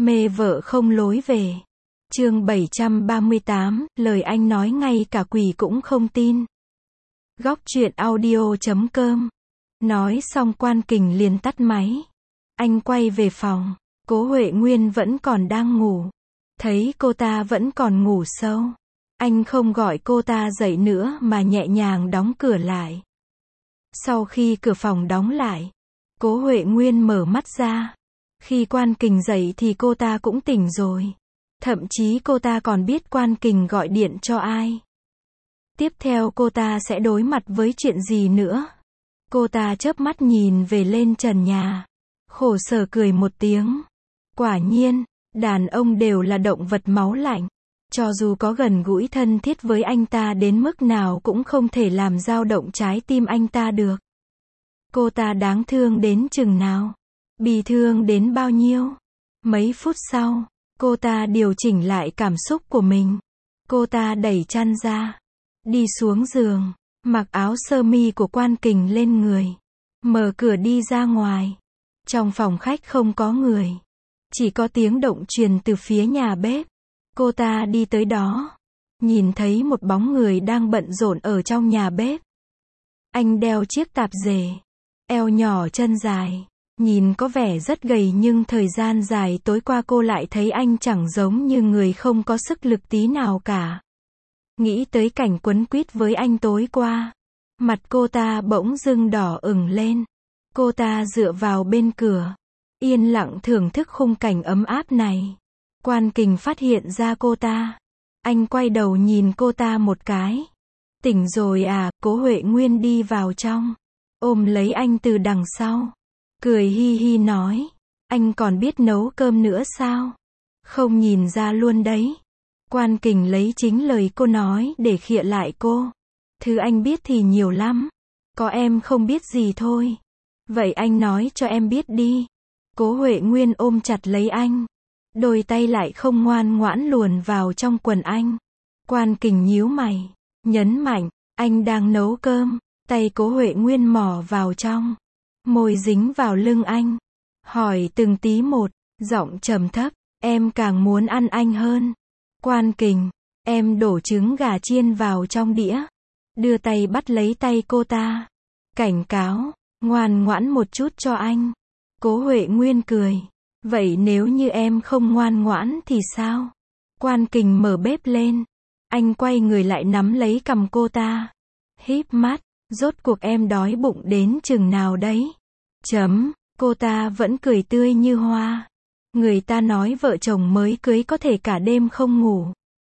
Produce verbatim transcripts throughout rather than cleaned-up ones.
Mê vợ không lối về. Chương bảy trăm ba mươi tám, lời anh nói ngay cả quỷ cũng không tin. Góc truyện audio chấm com. Nói xong Quan Kình liền tắt máy. Anh quay về phòng. Cố Huệ Nguyên vẫn còn đang ngủ. Thấy cô ta vẫn còn ngủ sâu. Anh không gọi cô ta dậy nữa mà nhẹ nhàng đóng cửa lại. Sau khi cửa phòng đóng lại, Cố Huệ Nguyên mở mắt ra. Khi Quan Kình dậy thì cô ta cũng tỉnh rồi. Thậm chí cô ta còn biết Quan Kình gọi điện cho ai. Tiếp theo cô ta sẽ đối mặt với chuyện gì nữa. Cô ta chớp mắt nhìn về lên trần nhà. Khổ sở cười một tiếng. Quả nhiên, đàn ông đều là động vật máu lạnh. Cho dù có gần gũi thân thiết với anh ta đến mức nào cũng không thể làm dao động trái tim anh ta được. Cô ta đáng thương đến chừng nào? Bi thương đến bao nhiêu? Mấy phút sau, cô ta điều chỉnh lại cảm xúc của mình. Cô ta đẩy chăn ra, đi xuống giường, mặc áo sơ mi của Quan Kình lên người, mở cửa đi ra ngoài. Trong phòng khách không có người, chỉ có tiếng động truyền từ phía nhà bếp. Cô ta đi tới đó, nhìn thấy một bóng người đang bận rộn ở trong nhà bếp. Anh đeo chiếc tạp dề, eo nhỏ chân dài, nhìn có vẻ rất gầy nhưng thời gian dài tối qua cô lại thấy anh chẳng giống như người không có sức lực tí nào cả. Nghĩ tới cảnh quấn quýt với anh tối qua, mặt cô ta bỗng dưng đỏ ửng lên. Cô ta dựa vào bên cửa, yên lặng thưởng thức khung cảnh ấm áp này. Quan Kình phát hiện ra cô ta. Anh quay đầu nhìn cô ta một cái. Tỉnh rồi à? Cố Huệ Nguyên đi vào trong, ôm lấy anh từ đằng sau, cười hi hi nói. Anh còn biết nấu cơm nữa sao? Không nhìn ra luôn đấy. Quan Kình lấy chính lời cô nói để khịa lại cô. Thứ anh biết thì nhiều lắm. Có em không biết gì thôi. Vậy anh nói cho em biết đi. Cố Huệ Nguyên ôm chặt lấy anh. Đôi tay lại không ngoan ngoãn luồn vào trong quần anh. Quan Kình nhíu mày, nhấn mạnh, anh đang nấu cơm. Tay Cố Huệ Nguyên mò vào trong, môi dính vào lưng anh, hỏi từng tí một, giọng trầm thấp, em càng muốn ăn anh hơn. Quan Kình, em đổ trứng gà chiên vào trong đĩa, đưa tay bắt lấy tay cô ta, cảnh cáo, ngoan ngoãn một chút cho anh. Cố Huệ Nguyên cười, vậy nếu như em không ngoan ngoãn thì sao? Quan Kình mở bếp lên, anh quay người lại nắm lấy cằm cô ta, híp mắt, rốt cuộc em đói bụng đến chừng nào đấy? Chấm, cô ta vẫn cười tươi như hoa. Người ta nói vợ chồng mới cưới có thể cả đêm không ngủ.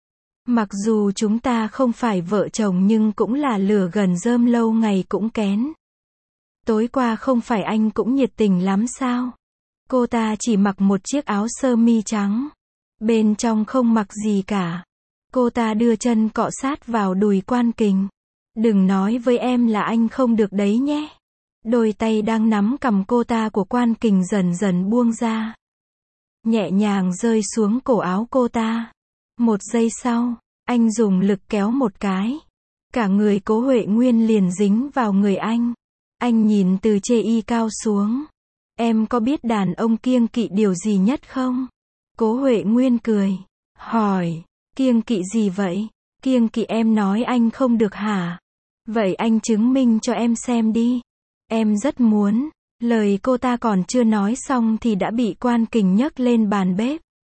Mặc dù chúng ta không phải vợ chồng nhưng cũng là lửa gần rơm lâu ngày cũng kén. Tối qua không phải anh cũng nhiệt tình lắm sao? Cô ta chỉ mặc một chiếc áo sơ mi trắng, bên trong không mặc gì cả. Cô ta đưa chân cọ sát vào đùi Quan Kình. Đừng nói với em là anh không được đấy nhé. Đôi tay đang nắm cằm cô ta của Quan Kình dần dần buông ra, nhẹ nhàng rơi xuống cổ áo cô ta. Một giây sau, anh dùng lực kéo một cái. Cả người Cố Huệ Nguyên liền dính vào người anh. Anh nhìn từ chê y cao xuống. Em có biết đàn ông kiêng kỵ điều gì nhất không? Cố Huệ Nguyên cười, hỏi, kiêng kỵ gì vậy? Kiêng kỵ em nói anh không được hả? Vậy anh chứng minh cho em xem đi. Em rất muốn. Lời cô ta còn chưa nói xong thì đã bị Quan Kình nhấc lên bàn bếp.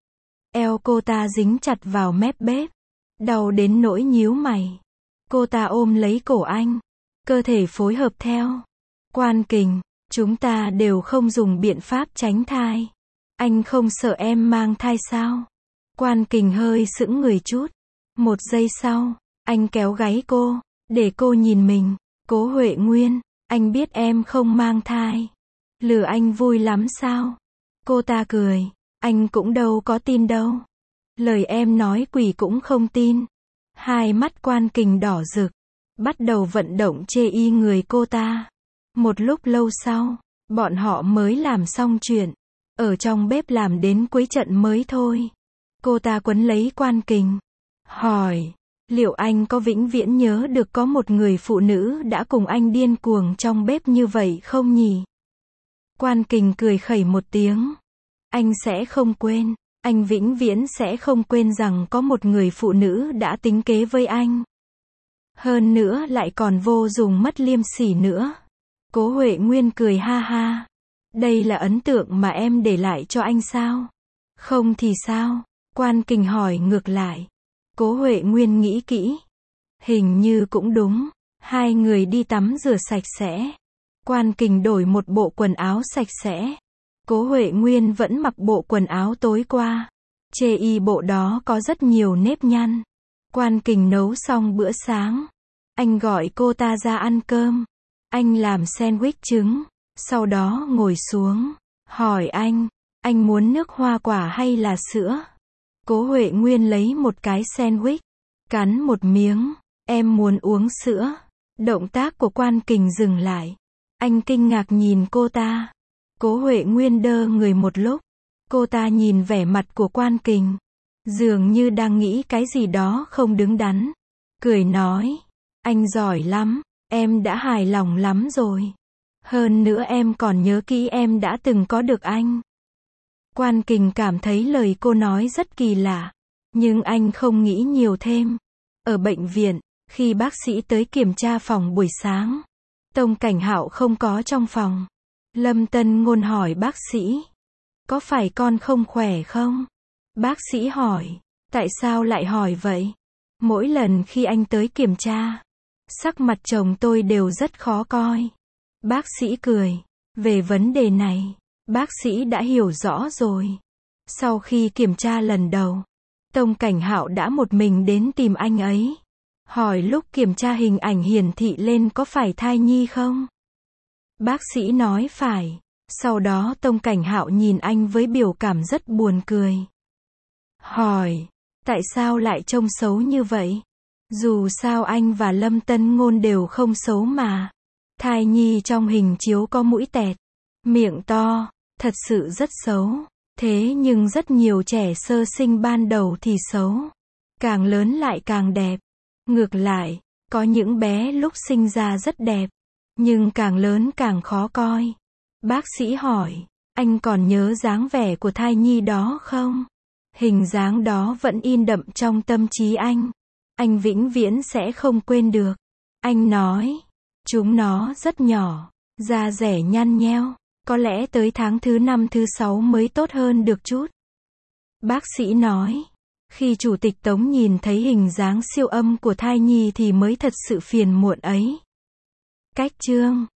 Eo cô ta dính chặt vào mép bếp, đau đến nỗi nhíu mày. Cô ta ôm lấy cổ anh, cơ thể phối hợp theo. Quan Kình, chúng ta đều không dùng biện pháp tránh thai. Anh không sợ em mang thai sao? Quan Kình hơi sững người chút. Một giây sau, anh kéo gáy cô, để cô nhìn mình. Cố Huệ Nguyên, anh biết em không mang thai. Lừa anh vui lắm sao? Cô ta cười, anh cũng đâu có tin đâu. Lời em nói quỷ cũng không tin. Hai mắt Quan Kình đỏ rực, bắt đầu vận động chê y người cô ta. Một lúc lâu sau, bọn họ mới làm xong chuyện. Ở trong bếp làm đến cuối trận mới thôi. Cô ta quấn lấy Quan Kình, hỏi, liệu anh có vĩnh viễn nhớ được có một người phụ nữ đã cùng anh điên cuồng trong bếp như vậy không nhỉ? Quan Kình cười khẩy một tiếng. Anh sẽ không quên. Anh vĩnh viễn sẽ không quên rằng có một người phụ nữ đã tính kế với anh. Hơn nữa lại còn vô dụng mất liêm sỉ nữa. Cố Huệ Nguyên cười ha ha. Đây là ấn tượng mà em để lại cho anh sao? Không thì sao? Quan Kình hỏi ngược lại. Cố Huệ Nguyên nghĩ kỹ. Hình như cũng đúng. Hai người đi tắm rửa sạch sẽ. Quan Kình đổi một bộ quần áo sạch sẽ. Cố Huệ Nguyên vẫn mặc bộ quần áo tối qua. Chê y bộ đó có rất nhiều nếp nhăn. Quan Kình nấu xong bữa sáng. Anh gọi cô ta ra ăn cơm. Anh làm sandwich trứng. Sau đó ngồi xuống. Hỏi anh. Anh muốn nước hoa quả hay là sữa? Cố Huệ Nguyên lấy một cái sandwich. Cắn một miếng. Em muốn uống sữa. Động tác của Quan Kình dừng lại. Anh kinh ngạc nhìn cô ta. Cố Huệ Nguyên đơ người một lúc. Cô ta nhìn vẻ mặt của Quan Kình. Dường như đang nghĩ cái gì đó không đứng đắn. Cười nói. Anh giỏi lắm. Em đã hài lòng lắm rồi. Hơn nữa em còn nhớ kỹ em đã từng có được anh. Quan Kình cảm thấy lời cô nói rất kỳ lạ. Nhưng anh không nghĩ nhiều thêm. Ở bệnh viện, khi bác sĩ tới kiểm tra phòng buổi sáng, Tông Cảnh Hạo không có trong phòng. Lâm Tân Ngôn hỏi bác sĩ. Có phải con không khỏe không? Bác sĩ hỏi. Tại sao lại hỏi vậy? Mỗi lần khi anh tới kiểm tra, sắc mặt chồng tôi đều rất khó coi. Bác sĩ cười. Về vấn đề này, bác sĩ đã hiểu rõ rồi. Sau khi kiểm tra lần đầu, Tông Cảnh Hạo đã một mình đến tìm anh ấy. Hỏi lúc kiểm tra hình ảnh hiển thị lên có phải thai nhi không? Bác sĩ nói phải. Sau đó Tông Cảnh Hạo nhìn anh với biểu cảm rất buồn cười. Hỏi. Tại sao lại trông xấu như vậy? Dù sao anh và Lâm Tân Ngôn đều không xấu mà. Thai nhi trong hình chiếu có mũi tẹt, miệng to, thật sự rất xấu. Thế nhưng rất nhiều trẻ sơ sinh ban đầu thì xấu. Càng lớn lại càng đẹp. Ngược lại, có những bé lúc sinh ra rất đẹp, nhưng càng lớn càng khó coi. Bác sĩ hỏi, anh còn nhớ dáng vẻ của thai nhi đó không? Hình dáng đó vẫn in đậm trong tâm trí anh. Anh vĩnh viễn sẽ không quên được. Anh nói, chúng nó rất nhỏ, da rẻ nhăn nheo, có lẽ tới tháng thứ năm thứ sáu mới tốt hơn được chút. Bác sĩ nói, khi Chủ tịch Tống nhìn thấy hình dáng siêu âm của thai nhi thì mới thật sự phiền muộn ấy. Cách chương